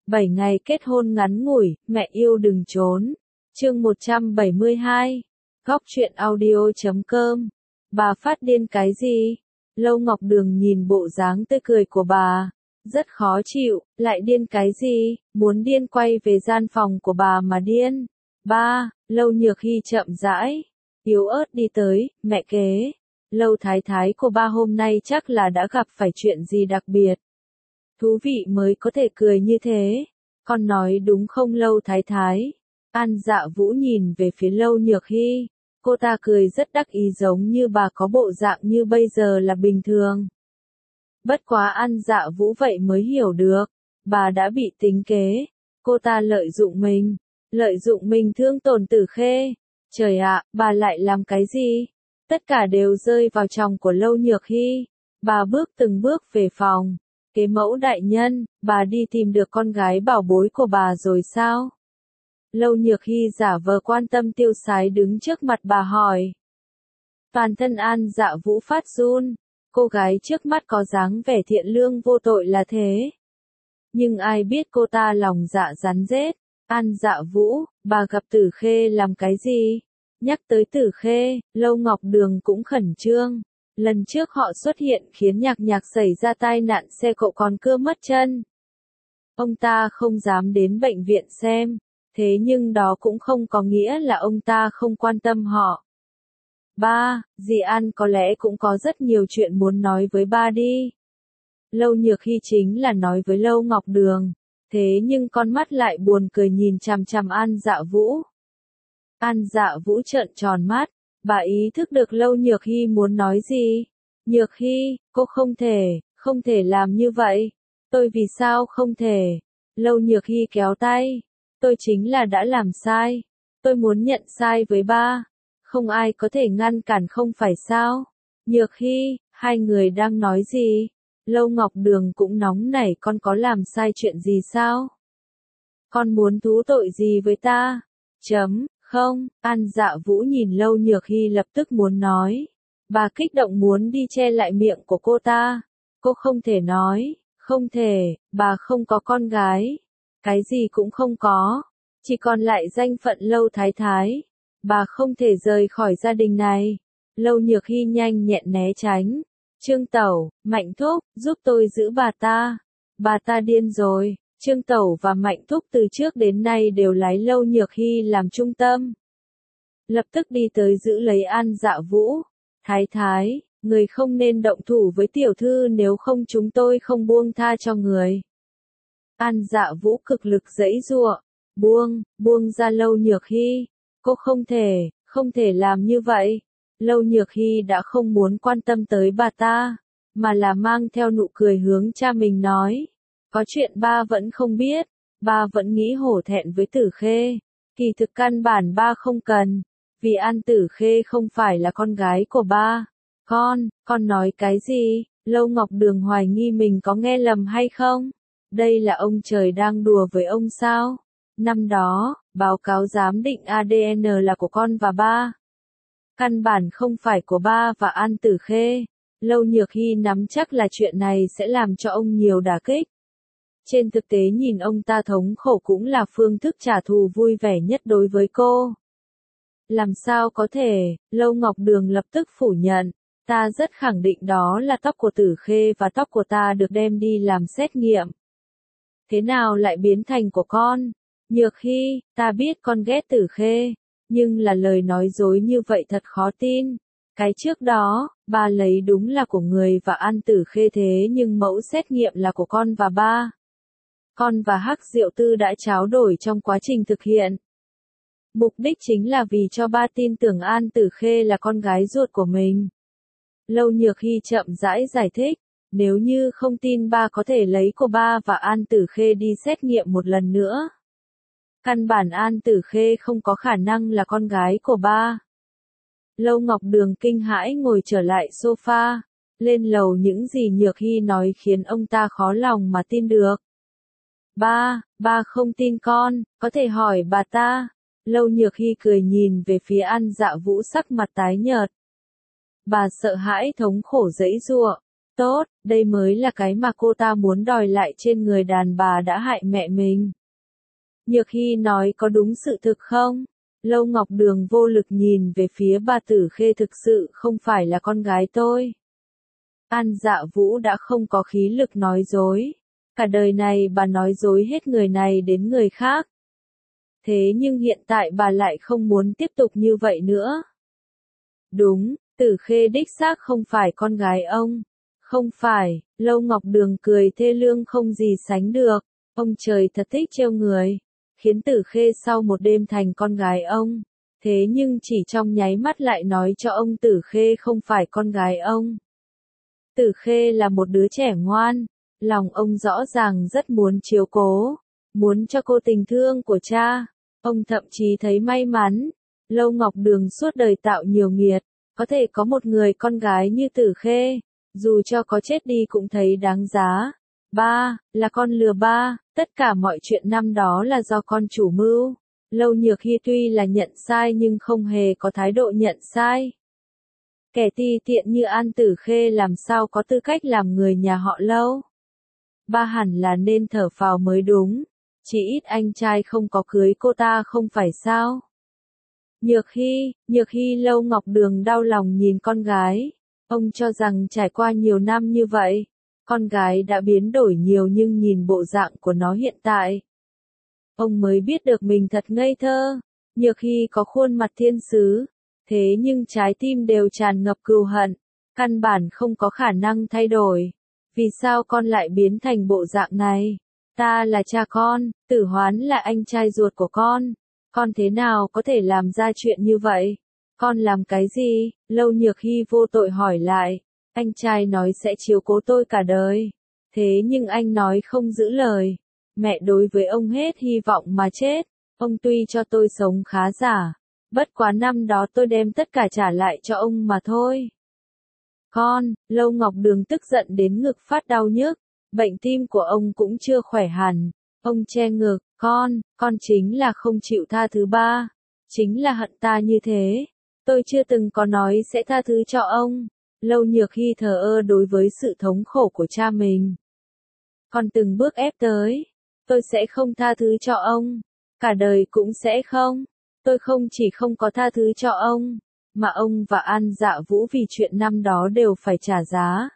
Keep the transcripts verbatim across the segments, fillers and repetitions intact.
bảy ngày kết hôn ngắn ngủi, mẹ yêu đừng trốn. Chương một trăm bảy mươi hai. Góc truyện audio chấm com. Bà phát điên cái gì? Lâu Ngọc Đường nhìn bộ dáng tươi cười của bà, rất khó chịu, lại điên cái gì? Muốn điên quay về gian phòng của bà mà điên. Ba, Lâu Nhược Hy chậm rãi, yếu ớt đi tới, mẹ kế. Lâu thái thái của ba hôm nay chắc là đã gặp phải chuyện gì đặc biệt. Thú vị mới có thể cười như thế. Con nói đúng không Lâu thái thái? An Dạ Vũ nhìn về phía Lâu Nhược Hy. Cô ta cười rất đắc ý giống như bà có bộ dạng như bây giờ là bình thường. Bất quá An Dạ Vũ vậy mới hiểu được. Bà đã bị tính kế. Cô ta lợi dụng mình. Lợi dụng mình thương tổn Tử Khê. Trời ạ, bà lại làm cái gì? Tất cả đều rơi vào chồng của Lâu Nhược Hy. Bà bước từng bước về phòng. Kế mẫu đại nhân, bà đi tìm được con gái bảo bối của bà rồi sao? Lâu Nhược Hy giả vờ quan tâm tiêu sái đứng trước mặt bà hỏi. Toàn thân An Dạ Vũ phát run. Cô gái trước mắt có dáng vẻ thiện lương vô tội là thế. Nhưng ai biết cô ta lòng dạ rắn rết. An Dạ Vũ, bà gặp Tử Khê làm cái gì? Nhắc tới Tử Khê, Lâu Ngọc Đường cũng khẩn trương. Lần trước họ xuất hiện khiến Nhạc Nhạc xảy ra tai nạn xe cộ còn cưa mất chân. Ông ta không dám đến bệnh viện xem. Thế nhưng đó cũng không có nghĩa là ông ta không quan tâm họ. Ba, dì An có lẽ cũng có rất nhiều chuyện muốn nói với ba đi. Lâu Nhược Hy chính là nói với Lâu Ngọc Đường. Thế nhưng con mắt lại buồn cười nhìn chằm chằm An Dạ Vũ. An Dạ Vũ trợn tròn mắt. Bà ý thức được Lâu Nhược Hy muốn nói gì. Nhược Hy, cô không thể, không thể làm như vậy. Tôi vì sao không thể? Lâu Nhược Hy kéo tay. Tôi chính là đã làm sai. Tôi muốn nhận sai với ba. Không ai có thể ngăn cản không phải sao? Nhược Hy, hai người đang nói gì? Lâu Ngọc Đường cũng nóng nảy, con có làm sai chuyện gì sao? Con muốn thú tội gì với ta? Chấm, không, An Dạ Vũ nhìn Lâu Nhược Hy lập tức muốn nói. Bà kích động muốn đi che lại miệng của cô ta. Cô không thể nói, không thể, bà không có con gái. Cái gì cũng không có, chỉ còn lại danh phận Lâu thái thái. Bà không thể rời khỏi gia đình này. Lâu Nhược Hy nhanh nhẹn né tránh. Trương Tẩu, Mạnh Thúc, giúp tôi giữ bà ta. Bà ta điên rồi. Trương Tẩu và Mạnh Thúc từ trước đến nay đều lấy Lâu Nhược Hy làm trung tâm. Lập tức đi tới giữ lấy An Dạ Vũ. Thái thái, người không nên động thủ với tiểu thư nếu không chúng tôi không buông tha cho người. An Dạ Vũ cực lực giãy giụa. Buông, buông ra Lâu Nhược Hy. Cô không thể, không thể làm như vậy. Lâu Nhược Hy đã không muốn quan tâm tới bà ta, mà là mang theo nụ cười hướng cha mình nói. Có chuyện ba vẫn không biết, ba vẫn nghĩ hổ thẹn với Tử Khê. Kỳ thực căn bản ba không cần, vì An Tử Khê không phải là con gái của ba. Con, con nói cái gì? Lâu Ngọc Đường hoài nghi mình có nghe lầm hay không? Đây là ông trời đang đùa với ông sao? Năm đó, báo cáo giám định a đê en là của con và ba. Căn bản không phải của ba và An Tử Khê. Lâu Nhược Hy nắm chắc là chuyện này sẽ làm cho ông nhiều đả kích. Trên thực tế nhìn ông ta thống khổ cũng là phương thức trả thù vui vẻ nhất đối với cô. Làm sao có thể? Lâu Ngọc Đường lập tức phủ nhận. Ta rất khẳng định đó là tóc của Tử Khê và tóc của ta được đem đi làm xét nghiệm. Thế nào lại biến thành của con? Nhược Hy, ta biết con ghét Tử Khê, nhưng là lời nói dối như vậy thật khó tin. Cái trước đó, ba lấy đúng là của người và An Tử Khê thế nhưng mẫu xét nghiệm là của con và ba. Con và Hắc Diệu Tư đã tráo đổi trong quá trình thực hiện. Mục đích chính là vì cho ba tin tưởng An Tử Khê là con gái ruột của mình. Lâu Nhược Hy chậm rãi giải thích. Nếu như không tin ba có thể lấy của ba và An Tử Khê đi xét nghiệm một lần nữa. Căn bản An Tử Khê không có khả năng là con gái của ba. Lâu Ngọc Đường kinh hãi ngồi trở lại sofa. Lên lầu những gì Nhược Hy nói khiến ông ta khó lòng mà tin được. Ba, ba không tin con, có thể hỏi bà ta. Lâu Nhược Hy cười nhìn về phía An Dạ Vũ sắc mặt tái nhợt. Bà sợ hãi thống khổ giãy giụa. Tốt, đây mới là cái mà cô ta muốn đòi lại trên người đàn bà đã hại mẹ mình. Nhược Hy nói có đúng sự thực không? Lâu Ngọc Đường vô lực nhìn về phía bà Tử Khê, thực sự không phải là con gái tôi. An Dạ Vũ đã không có khí lực nói dối. Cả đời này bà nói dối hết người này đến người khác. Thế nhưng hiện tại bà lại không muốn tiếp tục như vậy nữa. Đúng, Tử Khê đích xác không phải con gái ông. Không phải, Lâu Ngọc Đường cười thê lương không gì sánh được. Ông trời thật thích trêu người. Khiến Tử Khê sau một đêm thành con gái ông. Thế nhưng chỉ trong nháy mắt lại nói cho ông Tử Khê không phải con gái ông. Tử Khê là một đứa trẻ ngoan. Lòng ông rõ ràng rất muốn chiếu cố. Muốn cho cô tình thương của cha. Ông thậm chí thấy may mắn. Lâu Ngọc Đường suốt đời tạo nhiều nghiệt. Có thể có một người con gái như Tử Khê. Dù cho có chết đi cũng thấy đáng giá. Ba, là con lừa ba, tất cả mọi chuyện năm đó là do con chủ mưu. Lâu Nhược Hy tuy là nhận sai nhưng không hề có thái độ nhận sai. Kẻ ti tiện như An Tử Khê làm sao có tư cách làm người nhà họ Lâu. Ba hẳn là nên thở phào mới đúng. Chỉ ít anh trai không có cưới cô ta không phải sao. Nhược Hy, Nhược Hy Lâu Ngọc Đường đau lòng nhìn con gái. Ông cho rằng trải qua nhiều năm như vậy, con gái đã biến đổi nhiều nhưng nhìn bộ dạng của nó hiện tại. Ông mới biết được mình thật ngây thơ. Nhược Hy có khuôn mặt thiên sứ, thế nhưng trái tim đều tràn ngập cừu hận, căn bản không có khả năng thay đổi. Vì sao con lại biến thành bộ dạng này? Ta là cha con, Tử Hoán là anh trai ruột của con. Con thế nào có thể làm ra chuyện như vậy? Con làm cái gì? Lâu Nhược Hy vô tội hỏi lại. Anh trai nói sẽ chiếu cố tôi cả đời. Thế nhưng anh nói không giữ lời. Mẹ đối với ông hết hy vọng mà chết. Ông tuy cho tôi sống khá giả. Bất quá năm đó tôi đem tất cả trả lại cho ông mà thôi. Con, Lâu Ngọc Đường tức giận đến ngực phát đau nhức. Bệnh tim của ông cũng chưa khỏe hẳn. Ông che ngực, con, con chính là không chịu tha thứ ba. Chính là hận ta như thế. Tôi chưa từng có nói sẽ tha thứ cho ông. Lâu Nhược Hy thờ ơ đối với sự thống khổ của cha mình. Con từng bước ép tới. Tôi sẽ không tha thứ cho ông. Cả đời cũng sẽ không. Tôi không chỉ không có tha thứ cho ông, mà ông và An Dạ Vũ vì chuyện năm đó đều phải trả giá.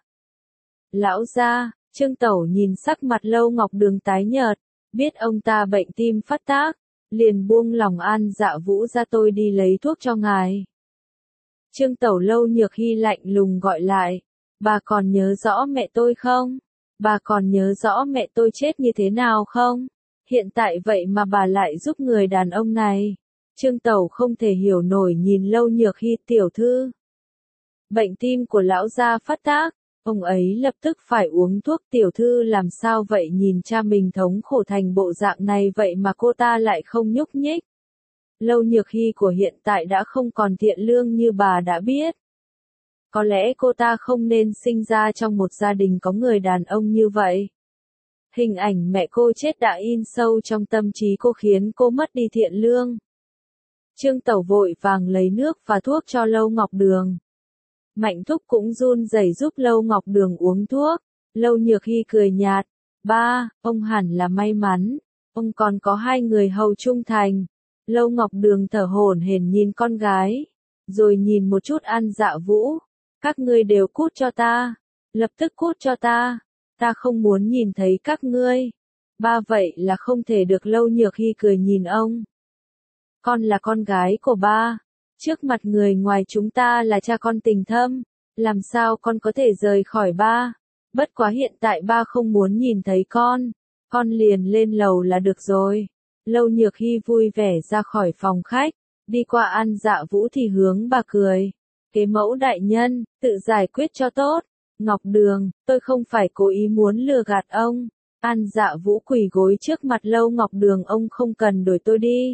Lão gia, Trương Tẩu nhìn sắc mặt Lâu Ngọc Đường tái nhợt, biết ông ta bệnh tim phát tác, liền buông lòng An Dạ Vũ ra, tôi đi lấy thuốc cho ngài. Trương Tẩu Lâu Nhược Hy lạnh lùng gọi lại, bà còn nhớ rõ mẹ tôi không? Bà còn nhớ rõ mẹ tôi chết như thế nào không? Hiện tại vậy mà bà lại giúp người đàn ông này. Trương Tẩu không thể hiểu nổi nhìn Lâu Nhược Hy, tiểu thư. Bệnh tim của lão gia phát tác, ông ấy lập tức phải uống thuốc, tiểu thư làm sao vậy, nhìn cha mình thống khổ thành bộ dạng này vậy mà cô ta lại không nhúc nhích. Lâu Nhược Hy của hiện tại đã không còn thiện lương như bà đã biết. Có lẽ cô ta không nên sinh ra trong một gia đình có người đàn ông như vậy. Hình ảnh mẹ cô chết đã in sâu trong tâm trí cô khiến cô mất đi thiện lương. Trương Tẩu vội vàng lấy nước và thuốc cho Lâu Ngọc Đường. Mạnh Thúc cũng run rẩy giúp Lâu Ngọc Đường uống thuốc. Lâu Nhược Hy cười nhạt, ba, ông hẳn là may mắn, ông còn có hai người hầu trung thành. Lâu Ngọc Đường thở hổn hển nhìn con gái, rồi nhìn một chút An Dạ Vũ, các ngươi đều cút cho ta, lập tức cút cho ta, ta không muốn nhìn thấy các ngươi. Ba, vậy là không thể được. Lâu Nhược Hy cười nhìn ông. Con là con gái của ba, trước mặt người ngoài chúng ta là cha con tình thâm, làm sao con có thể rời khỏi ba? Bất quá hiện tại ba không muốn nhìn thấy con, con liền lên lầu là được rồi. Lâu Nhược Hy vui vẻ ra khỏi phòng khách, đi qua An Dạ Vũ thì hướng bà cười. Kế mẫu đại nhân, tự giải quyết cho tốt. Ngọc Đường, tôi không phải cố ý muốn lừa gạt ông. An Dạ Vũ quỳ gối trước mặt Lâu Ngọc Đường, ông không cần đuổi tôi đi.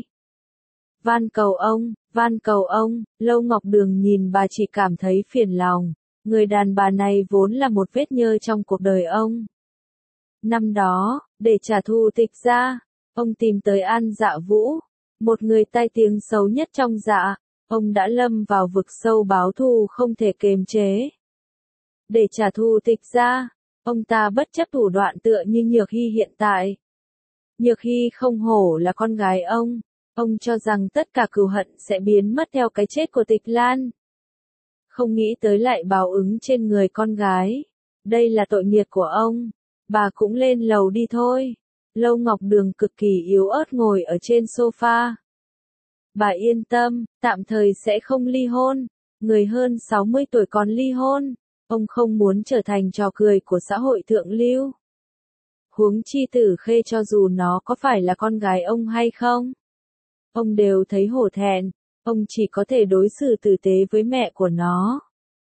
Van cầu ông, van cầu ông. Lâu Ngọc Đường nhìn bà chỉ cảm thấy phiền lòng. Người đàn bà này vốn là một vết nhơ trong cuộc đời ông. Năm đó, để trả thù Tịch gia, ông tìm tới An Dạ Vũ, một người tai tiếng xấu nhất trong Dạ. Ông đã lâm vào vực sâu báo thù không thể kềm chế. để trả thù Tịch gia. Ông ta bất chấp thủ đoạn tựa như Nhược Hy hiện tại. Nhược Hy không hổ là con gái ông, ông cho rằng tất cả cừu hận sẽ biến mất theo cái chết của Tịch Lan. Không nghĩ tới lại báo ứng trên người con gái. Đây là tội nghiệp của ông. Bà cũng lên lầu đi thôi. Lâu Ngọc Đường cực kỳ yếu ớt ngồi ở trên sofa. Bà yên tâm, tạm thời sẽ không ly hôn. Người hơn sáu mươi tuổi còn ly hôn. Ông không muốn trở thành trò cười của xã hội thượng lưu. Huống chi Tử Khê cho dù nó có phải là con gái ông hay không, ông đều thấy hổ thẹn. Ông chỉ có thể đối xử tử tế với mẹ của nó.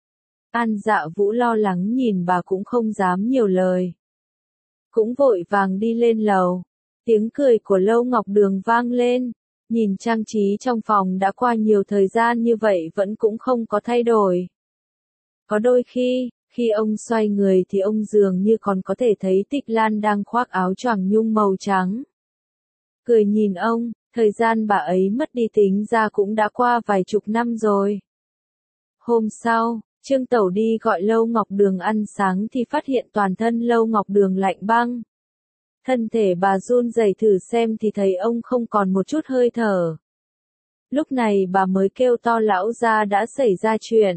An Dạ Vũ lo lắng nhìn bà cũng không dám nhiều lời. Cũng vội vàng đi lên lầu. Tiếng cười của Lâu Ngọc Đường vang lên. Nhìn trang trí trong phòng đã qua nhiều thời gian như vậy vẫn cũng không có thay đổi. Có đôi khi, khi ông xoay người thì ông dường như còn có thể thấy Tịch Lan đang khoác áo choàng nhung màu trắng. Cười nhìn ông, thời gian bà ấy mất đi tính ra cũng đã qua vài chục năm rồi. Hôm sau, Trương Tẩu đi gọi Lâu Ngọc Đường ăn sáng thì phát hiện toàn thân Lâu Ngọc Đường lạnh băng. Thân thể bà run rẩy thử xem thì thấy ông không còn một chút hơi thở. Lúc này bà mới kêu to lão gia đã xảy ra chuyện.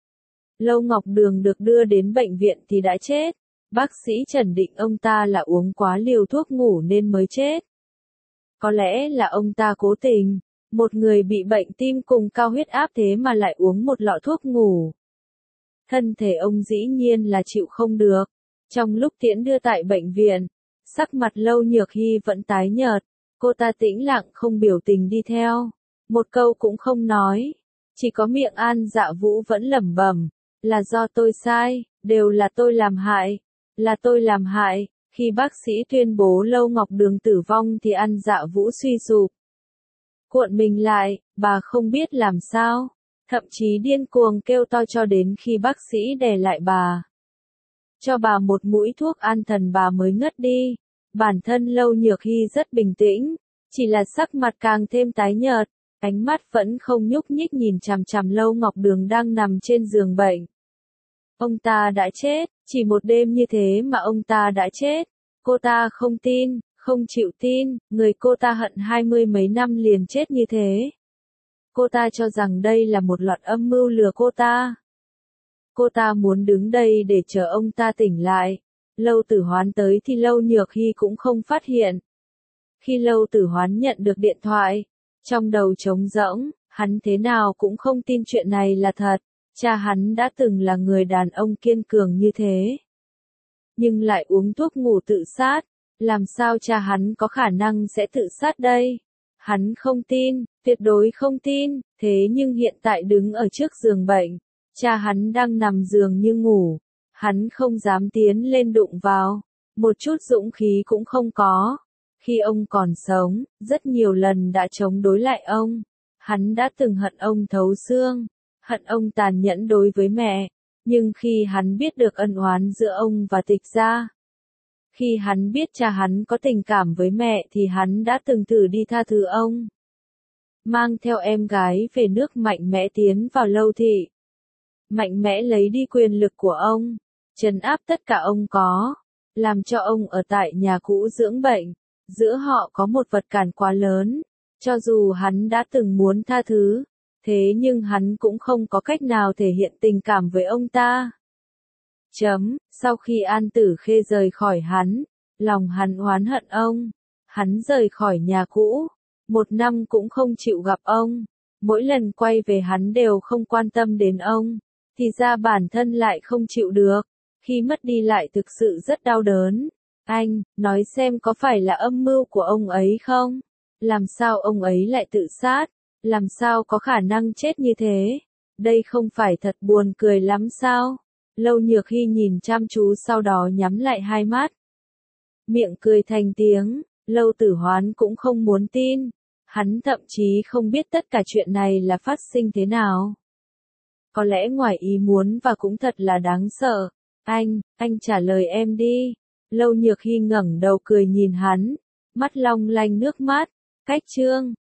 Lâu Ngọc Đường được đưa đến bệnh viện thì đã chết. Bác sĩ chẩn định ông ta là uống quá liều thuốc ngủ nên mới chết. Có lẽ là ông ta cố tình. Một người bị bệnh tim cùng cao huyết áp thế mà lại uống một lọ thuốc ngủ. Thân thể ông dĩ nhiên là chịu không được. Trong lúc tiễn đưa tại bệnh viện, sắc mặt Lâu Nhược Hy vẫn tái nhợt. Cô ta tĩnh lặng không biểu tình đi theo. Một câu cũng không nói. Chỉ có miệng An Dạ Vũ vẫn lẩm bẩm. Là do tôi sai, đều là tôi làm hại. Là tôi làm hại. Khi bác sĩ tuyên bố Lâu Ngọc Đường tử vong thì An Dạ Vũ suy sụp. Cuộn mình lại, bà không biết làm sao. Thậm chí điên cuồng kêu to cho đến khi bác sĩ đè lại bà. Cho bà một mũi thuốc an thần bà mới ngất đi. Bản thân Lâu Nhược Hy rất bình tĩnh, chỉ là sắc mặt càng thêm tái nhợt, ánh mắt vẫn không nhúc nhích nhìn chằm chằm Lâu Ngọc Đường đang nằm trên giường bệnh. Ông ta đã chết, chỉ một đêm như thế mà ông ta đã chết. Cô ta không tin, không chịu tin, người cô ta hận hai mươi mấy năm liền chết như thế. Cô ta cho rằng đây là một loạt âm mưu lừa cô ta. Cô ta muốn đứng đây để chờ ông ta tỉnh lại. Lâu Tử Hoán tới thì Lâu Nhược Hy cũng không phát hiện. Khi Lâu Tử Hoán nhận được điện thoại, trong đầu trống rỗng, hắn thế nào cũng không tin chuyện này là thật. Cha hắn đã từng là người đàn ông kiên cường như thế. Nhưng lại uống thuốc ngủ tự sát. Làm sao cha hắn có khả năng sẽ tự sát đây? Hắn không tin, tuyệt đối không tin. Thế nhưng hiện tại đứng ở trước giường bệnh, cha hắn đang nằm giường như ngủ. Hắn không dám tiến lên đụng vào. Một chút dũng khí cũng không có. Khi ông còn sống, rất nhiều lần đã chống đối lại ông. Hắn đã từng hận ông thấu xương. Hận ông tàn nhẫn đối với mẹ. Nhưng khi hắn biết được ân oán giữa ông và Tịch gia, khi hắn biết cha hắn có tình cảm với mẹ thì hắn đã từng thử đi tha thứ ông. Mang theo em gái về nước mạnh mẽ tiến vào Lâu thị. Mạnh mẽ lấy đi quyền lực của ông. Trấn áp tất cả ông có. Làm cho ông ở tại nhà cũ dưỡng bệnh. Giữa họ có một vật cản quá lớn. Cho dù hắn đã từng muốn tha thứ. Thế nhưng hắn cũng không có cách nào thể hiện tình cảm với ông ta. Chấm, sau khi An Tử Khê rời khỏi hắn, lòng hắn oán hận ông. Hắn rời khỏi nhà cũ, một năm cũng không chịu gặp ông. Mỗi lần quay về hắn đều không quan tâm đến ông. Thì ra bản thân lại không chịu được. Khi mất đi lại thực sự rất đau đớn. Anh, nói xem có phải là âm mưu của ông ấy không? Làm sao ông ấy lại tự sát? Làm sao có khả năng chết như thế? Đây không phải thật buồn cười lắm sao? Lâu Nhược Hy nhìn chăm chú sau đó nhắm lại hai mắt. Miệng cười thành tiếng, Lâu Tử Hoán cũng không muốn tin. Hắn thậm chí không biết tất cả chuyện này là phát sinh thế nào. Có lẽ ngoài ý muốn và cũng thật là đáng sợ. Anh, anh trả lời em đi. Lâu Nhược Hy ngẩng đầu cười nhìn hắn. Mắt long lanh nước mắt. Cách chương.